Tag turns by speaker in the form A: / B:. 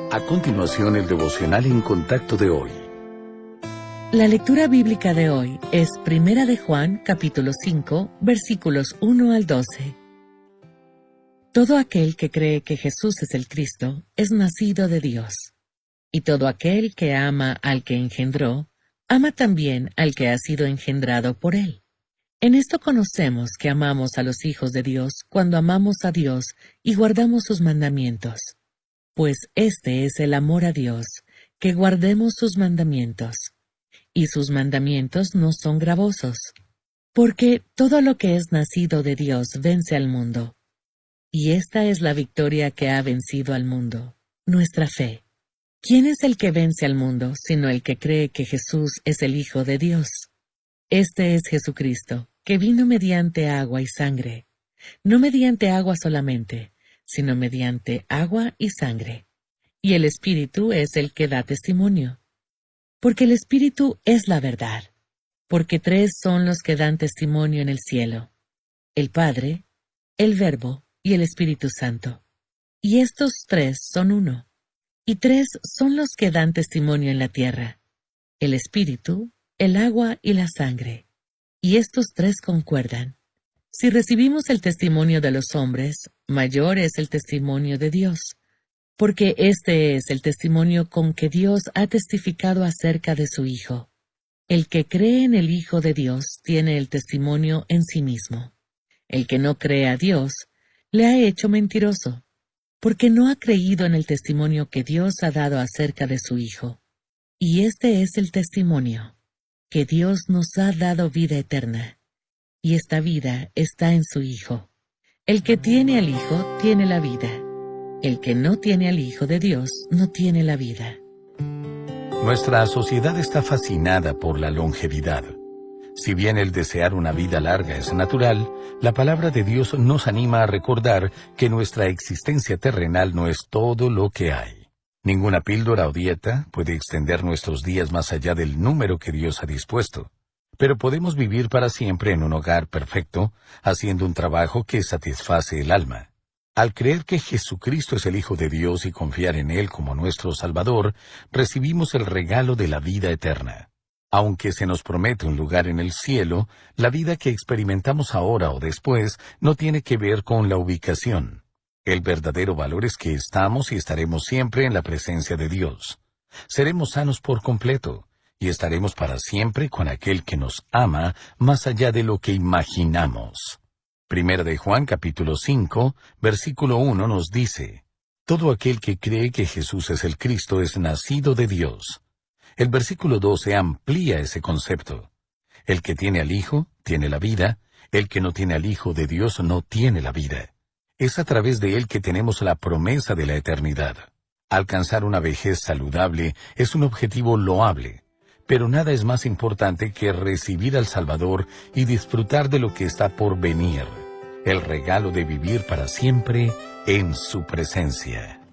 A: A continuación, el devocional en contacto de hoy.
B: La lectura bíblica de hoy es Primera de Juan, capítulo 5, versículos 1 al 12. Todo aquel que cree que Jesús es el Cristo es nacido de Dios. Y todo aquel que ama al que engendró, ama también al que ha sido engendrado por él. En esto conocemos que amamos a los hijos de Dios cuando amamos a Dios y guardamos sus mandamientos. Pues este es el amor a Dios, que guardemos sus mandamientos. Y sus mandamientos no son gravosos, porque todo lo que es nacido de Dios vence al mundo. Y esta es la victoria que ha vencido al mundo, nuestra fe. ¿Quién es el que vence al mundo, sino el que cree que Jesús es el Hijo de Dios? Este es Jesucristo, que vino mediante agua y sangre, no mediante agua solamente, sino mediante agua y sangre. Y el Espíritu es el que da testimonio. Porque el Espíritu es la verdad. Porque tres son los que dan testimonio en el cielo: el Padre, el Verbo y el Espíritu Santo. Y estos tres son uno. Y tres son los que dan testimonio en la tierra: el Espíritu, el agua y la sangre. Y estos tres concuerdan. Si recibimos el testimonio de los hombres, mayor es el testimonio de Dios. Porque este es el testimonio con que Dios ha testificado acerca de su Hijo. El que cree en el Hijo de Dios tiene el testimonio en sí mismo. El que no cree a Dios le ha hecho mentiroso, porque no ha creído en el testimonio que Dios ha dado acerca de su Hijo. Y este es el testimonio, que Dios nos ha dado vida eterna, y esta vida está en su Hijo. El que tiene al Hijo tiene la vida. El que no tiene al Hijo de Dios no tiene la vida.
A: Nuestra sociedad está fascinada por la longevidad. Si bien el desear una vida larga es natural, la palabra de Dios nos anima a recordar que nuestra existencia terrenal no es todo lo que hay. Ninguna píldora o dieta puede extender nuestros días más allá del número que Dios ha dispuesto. Pero podemos vivir para siempre en un hogar perfecto, haciendo un trabajo que satisface el alma. Al creer que Jesucristo es el Hijo de Dios y confiar en Él como nuestro Salvador, recibimos el regalo de la vida eterna. Aunque se nos promete un lugar en el cielo, la vida que experimentamos ahora o después no tiene que ver con la ubicación. El verdadero valor es que estamos y estaremos siempre en la presencia de Dios. Seremos sanos por completo y estaremos para siempre con aquel que nos ama más allá de lo que imaginamos. Primera de Juan capítulo 5, versículo 1 nos dice: todo aquel que cree que Jesús es el Cristo es nacido de Dios. El versículo 12 amplía ese concepto. El que tiene al Hijo tiene la vida, el que no tiene al Hijo de Dios no tiene la vida. Es a través de Él que tenemos la promesa de la eternidad. Alcanzar una vejez saludable es un objetivo loable, pero nada es más importante que recibir al Salvador y disfrutar de lo que está por venir, el regalo de vivir para siempre en su presencia.